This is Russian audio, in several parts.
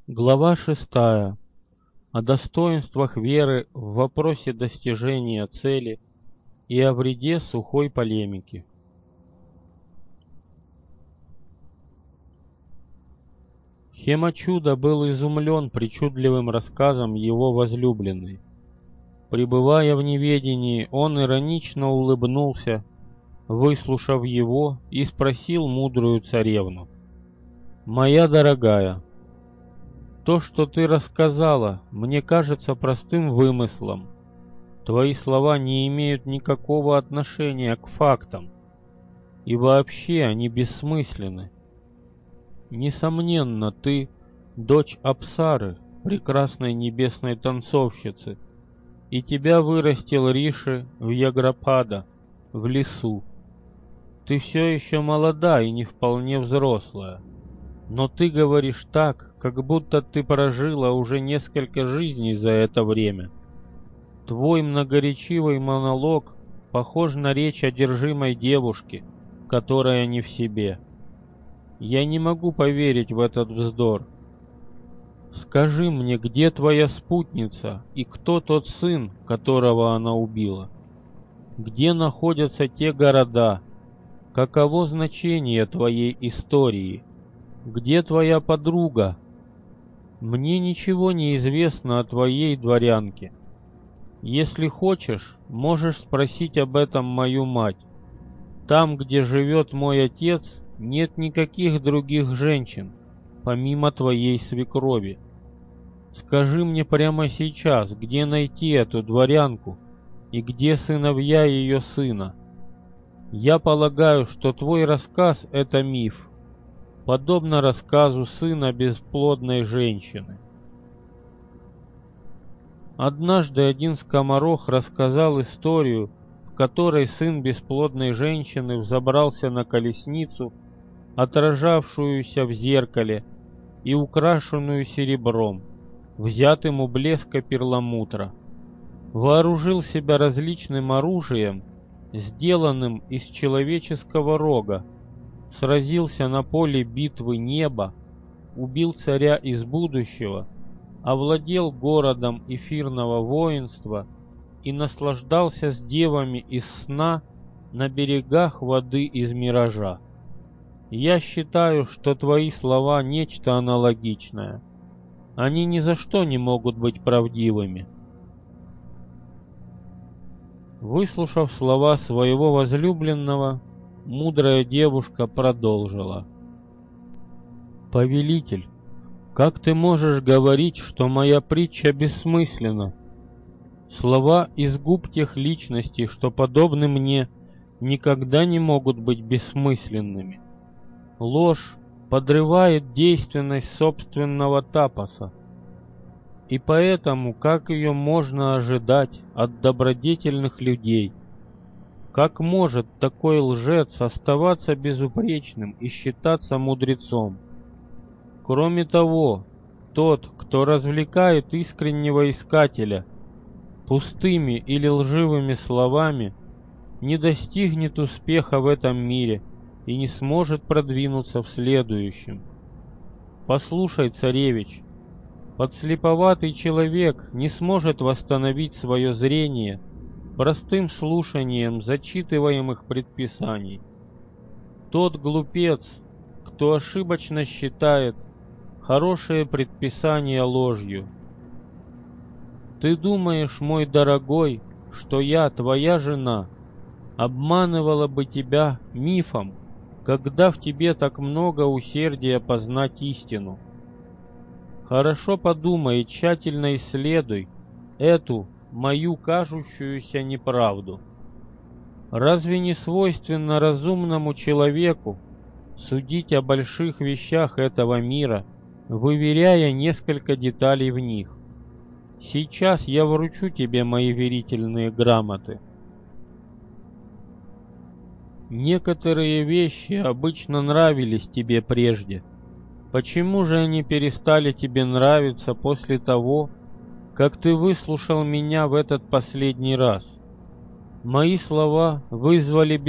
Глава 6. О достоинствах веры в вопросе достижения цели и о вреде сухой полемики. Хемачуда был изумлен причудливым рассказом его возлюбленной. Пребывая в неведении, он иронично улыбнулся, выслушав его, и спросил мудрую царевну: «Моя дорогая, то, что ты рассказала, мне кажется простым вымыслом. Твои слова не имеют никакого отношения к фактам, и вообще они бессмысленны. Несомненно, ты дочь Апсары, прекрасной небесной танцовщицы, и тебя вырастил Риши в Яграпада, в лесу. Ты все еще молода и не вполне взрослая, но ты говоришь так, как будто ты прожила уже несколько жизней за это время. Твой многоречивый монолог похож на речь одержимой девушки, которая не в себе. Я не могу поверить в этот вздор. Скажи мне, где твоя спутница и кто тот сын, которого она убила? Где находятся те города? Каково значение твоей истории? Где твоя подруга? Мне ничего не известно о твоей дворянке. Если хочешь, можешь спросить об этом мою мать. Там, где живет мой отец, нет никаких других женщин, помимо твоей свекрови. Скажи мне прямо сейчас, где найти эту дворянку и где сыновья ее сына. Я полагаю, что твой рассказ — это миф, подобно рассказу сына бесплодной женщины. Однажды один скоморох рассказал историю, в которой сын бесплодной женщины взобрался на колесницу, отражавшуюся в зеркале и украшенную серебром, взятым у блеска перламутра. Вооружил себя различным оружием, сделанным из человеческого рога, сразился на поле битвы неба, убил царя из будущего, овладел городом эфирного воинства и наслаждался с девами из сна на берегах воды из миража. Я считаю, что твои слова — нечто аналогичное. Они ни за что не могут быть правдивыми. Выслушав слова своего возлюбленного, мудрая девушка продолжила: «Повелитель, как ты можешь говорить, что моя притча бессмысленна? Слова из губ тех личностей, что подобны мне, никогда не могут быть бессмысленными. Ложь подрывает действенность собственного тапоса, и поэтому как ее можно ожидать от добродетельных людей? Как может такой лжец оставаться безупречным и считаться мудрецом? Кроме того, тот, кто развлекает искреннего искателя пустыми или лживыми словами, не достигнет успеха в этом мире и не сможет продвинуться в следующем. Послушай, царевич, подслеповатый человек не сможет восстановить свое зрение простым слушанием зачитываемых предписаний. Тот глупец, кто ошибочно считает хорошее предписание ложью. Ты думаешь, мой дорогой, что я, твоя жена, обманывала бы тебя мифом, когда в тебе так много усердия познать истину? Хорошо подумай и тщательно исследуй эту мою кажущуюся неправду. Разве не свойственно разумному человеку судить о больших вещах этого мира, выверяя несколько деталей в них? Сейчас я вручу тебе мои верительные грамоты. Некоторые вещи обычно нравились тебе прежде. Почему же они перестали тебе нравиться после того, как ты выслушал меня в этот последний раз? Мои слова вызвали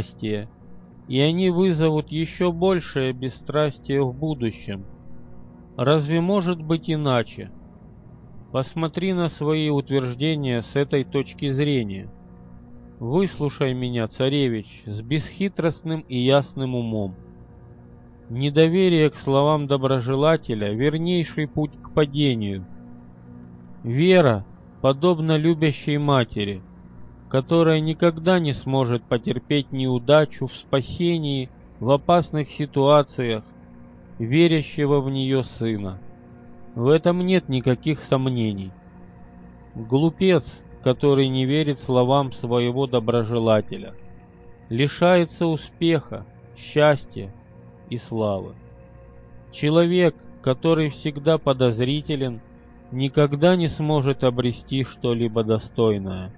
бесстрастие, и они вызовут еще большее бесстрастие в будущем. Разве может быть иначе? Посмотри на свои утверждения с этой точки зрения. Выслушай меня, царевич, с бесхитростным и ясным умом. Недоверие к словам доброжелателя — вернейший путь к падению. Вера подобна любящей матери, которая никогда не сможет потерпеть неудачу в спасении в опасных ситуациях верящего в нее сына. В этом нет никаких сомнений. Глупец, который не верит словам своего доброжелателя, лишается успеха, счастья и славы. Человек, который всегда подозрителен, никогда не сможет обрести что-либо достойное.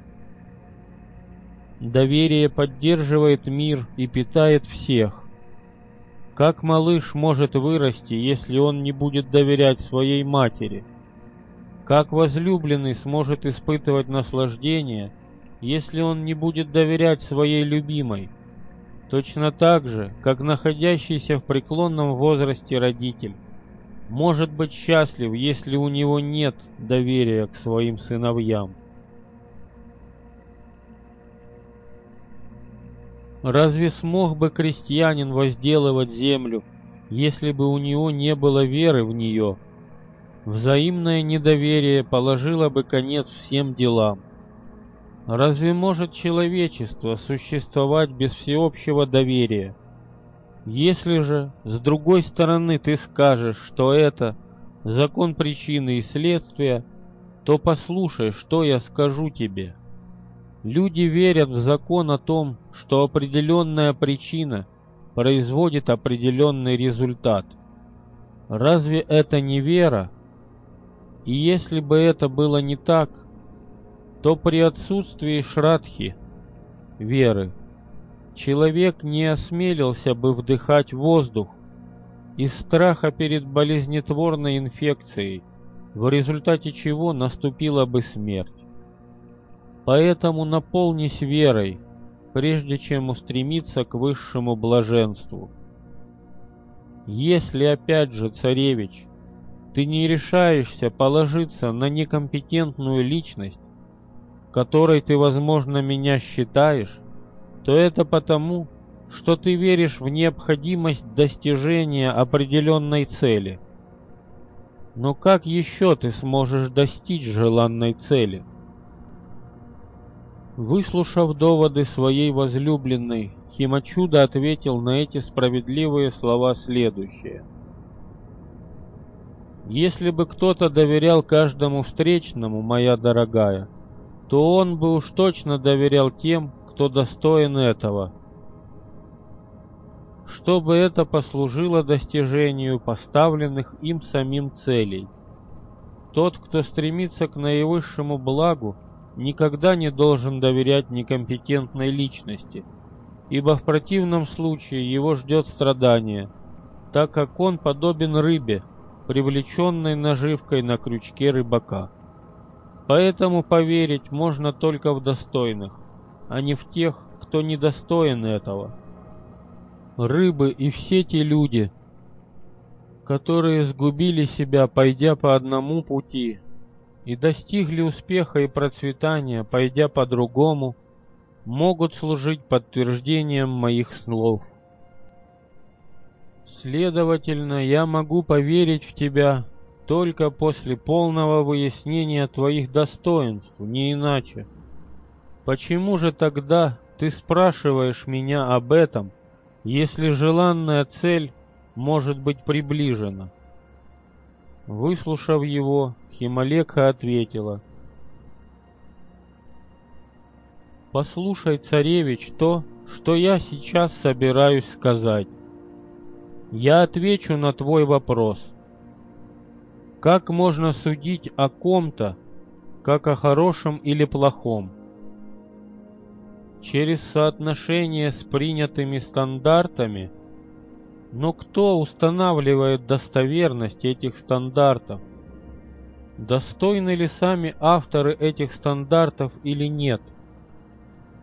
Доверие поддерживает мир и питает всех. Как малыш может вырасти, если он не будет доверять своей матери? Как возлюбленный сможет испытывать наслаждение, если он не будет доверять своей любимой? Точно так же, как находящийся в преклонном возрасте родитель может быть счастлив, если у него нет доверия к своим сыновьям. Разве смог бы крестьянин возделывать землю, если бы у него не было веры в нее? Взаимное недоверие положило бы конец всем делам. Разве может человечество существовать без всеобщего доверия? Если же, с другой стороны, ты скажешь, что это закон причины и следствия, то послушай, что я скажу тебе. Люди верят в закон о том, что определенная причина производит определенный результат. Разве это не вера? И если бы это было не так, то при отсутствии шрадхи, веры, человек не осмелился бы вдыхать воздух из страха перед болезнетворной инфекцией, в результате чего наступила бы смерть. Поэтому наполнись верой, прежде чем устремиться к высшему блаженству. Если опять же, царевич, ты не решаешься положиться на некомпетентную личность, которой ты, возможно, меня считаешь, то это потому, что ты веришь в необходимость достижения определенной цели. Но как еще ты сможешь достичь желанной цели? Выслушав доводы своей возлюбленной, Химачуда ответил на эти справедливые слова следующее. «Если бы кто-то доверял каждому встречному, моя дорогая, то он бы уж точно доверял тем, кто достоин этого, чтобы это послужило достижению поставленных им самим целей. Тот, кто стремится к наивысшему благу, никогда не должен доверять некомпетентной личности, ибо в противном случае его ждет страдание, так как он подобен рыбе, привлеченной наживкой на крючке рыбака. Поэтому поверить можно только в достойных, а не в тех, кто недостоин этого. Рыбы и все те люди, которые сгубили себя, пойдя по одному пути, и достигли успеха и процветания, пойдя по другому, могут служить подтверждением моих слов. Следовательно, я могу поверить в тебя только после полного выяснения твоих достоинств, не иначе. Почему же тогда ты спрашиваешь меня об этом, если желанная цель может быть приближена?» Выслушав его, Хималекха ответила: «Послушай, царевич, то, что я сейчас собираюсь сказать. Я отвечу на твой вопрос. Как можно судить о ком-то, как о хорошем или плохом? Через соотношение с принятыми стандартами? Но кто устанавливает достоверность этих стандартов? Достойны ли сами авторы этих стандартов или нет?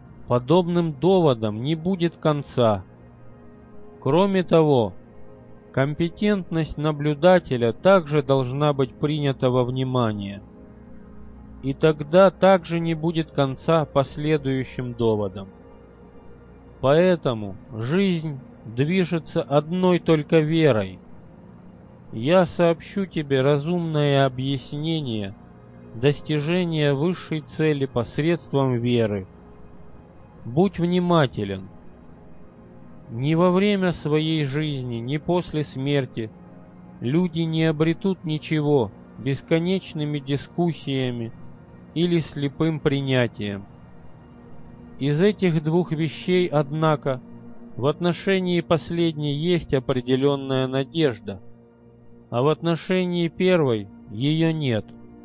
Подобным доводам не будет конца. Кроме того, Компетентность наблюдателя также должна быть принята во внимание, и тогда также не будет конца последующим доводам. Поэтому жизнь движется одной только верой. Я сообщу тебе разумное объяснение достижения высшей цели посредством веры. Будь внимателен. Ни во время своей жизни, ни после смерти люди не обретут ничего бесконечными дискуссиями или слепым принятием. Из этих двух вещей, однако, в отношении последней есть определенная надежда, а в отношении первой ее нет.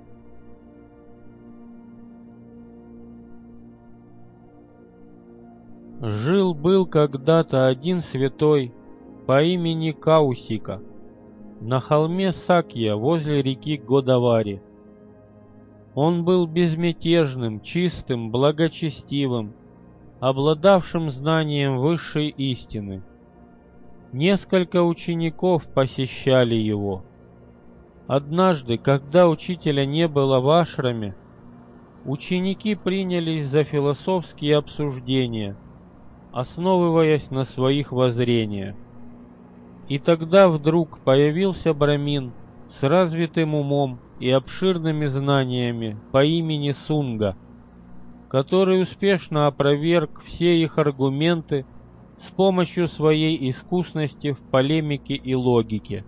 Жил-был когда-то один святой по имени Каусика на холме Сакья возле реки Годавари. Он был безмятежным, чистым, благочестивым, обладавшим знанием высшей истины. Несколько учеников посещали его. Однажды, когда учителя не было в ашраме, ученики принялись за философские обсуждения, основываясь на своих воззрениях. И тогда вдруг появился брамин с развитым умом и обширными знаниями по имени Сунга, который успешно опроверг все их аргументы с помощью своей искусности в полемике и логике.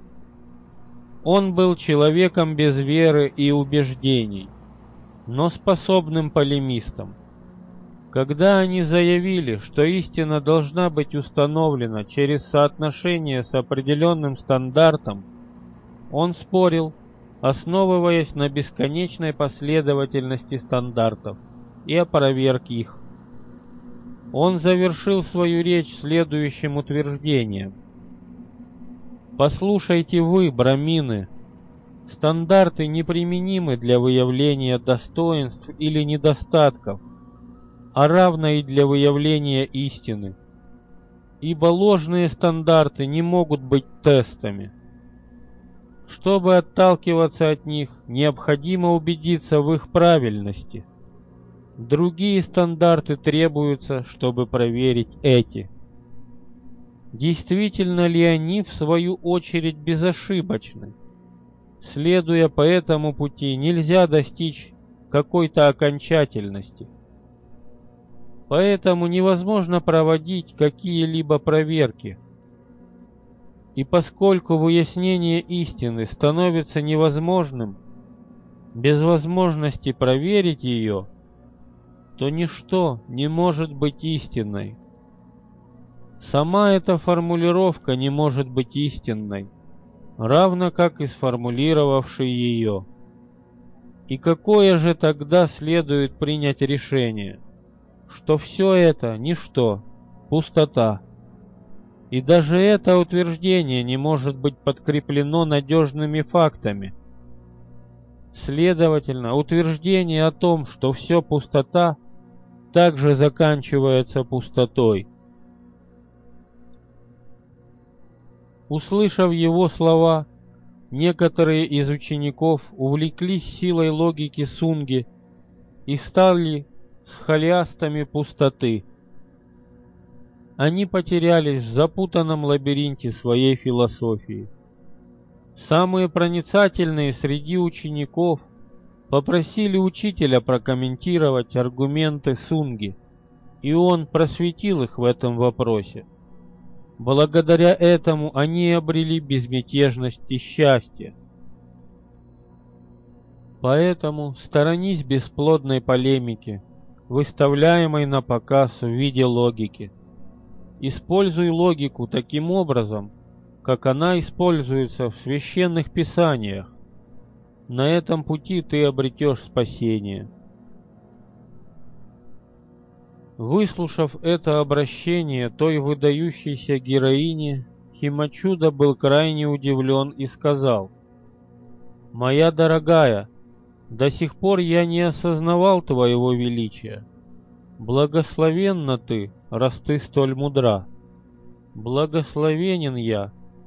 Он был человеком без веры и убеждений, но способным полемистом. Когда они заявили, что истина должна быть установлена через соотношение с определенным стандартом, он спорил, основываясь на бесконечной последовательности стандартов, и опроверг их. Он завершил свою речь следующим утверждением: «Послушайте вы, брамины, стандарты неприменимы для выявления достоинств или недостатков, а равно и для выявления истины, ибо ложные стандарты не могут быть тестами. Чтобы отталкиваться от них, необходимо убедиться в их правильности. Другие стандарты требуются, чтобы проверить эти. Действительно ли они, в свою очередь, безошибочны? Следуя по этому пути, нельзя достичь какой-то окончательности. Поэтому невозможно проводить какие-либо проверки. И поскольку выяснение истины становится невозможным без возможности проверить ее, то ничто не может быть истинной. Сама эта формулировка не может быть истинной, равно как и сформулировавший ее. И какое же тогда следует принять решение? Что все это ничто, пустота. И даже это утверждение не может быть подкреплено надежными фактами. Следовательно, утверждение о том, что все пустота, также заканчивается пустотой. Услышав его слова, некоторые из учеников увлеклись силой логики Сунги и стали схолиастами пустоты. Они потерялись в запутанном лабиринте своей философии. Самые проницательные среди учеников попросили учителя прокомментировать аргументы Сунги, и он просветил их в этом вопросе. Благодаря этому они обрели безмятежность и счастье. Поэтому сторонись бесплодной полемики, выставляемой на показ в виде логики. Используй логику таким образом, как она используется в священных писаниях. На этом пути ты обретешь спасение. Выслушав это обращение той выдающейся героини, Химачуда был крайне удивлен и сказал: «Моя дорогая, до сих пор я не осознавал твоего величия. Благословенна ты, раз ты столь мудра. Благословенен я,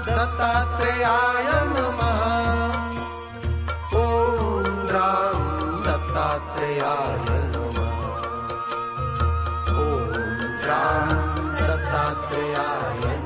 दत्तात्रेयाय नमः। ॐ राम दत्तात्रेयाय नमः। ॐ राम दत्तात्रेयाय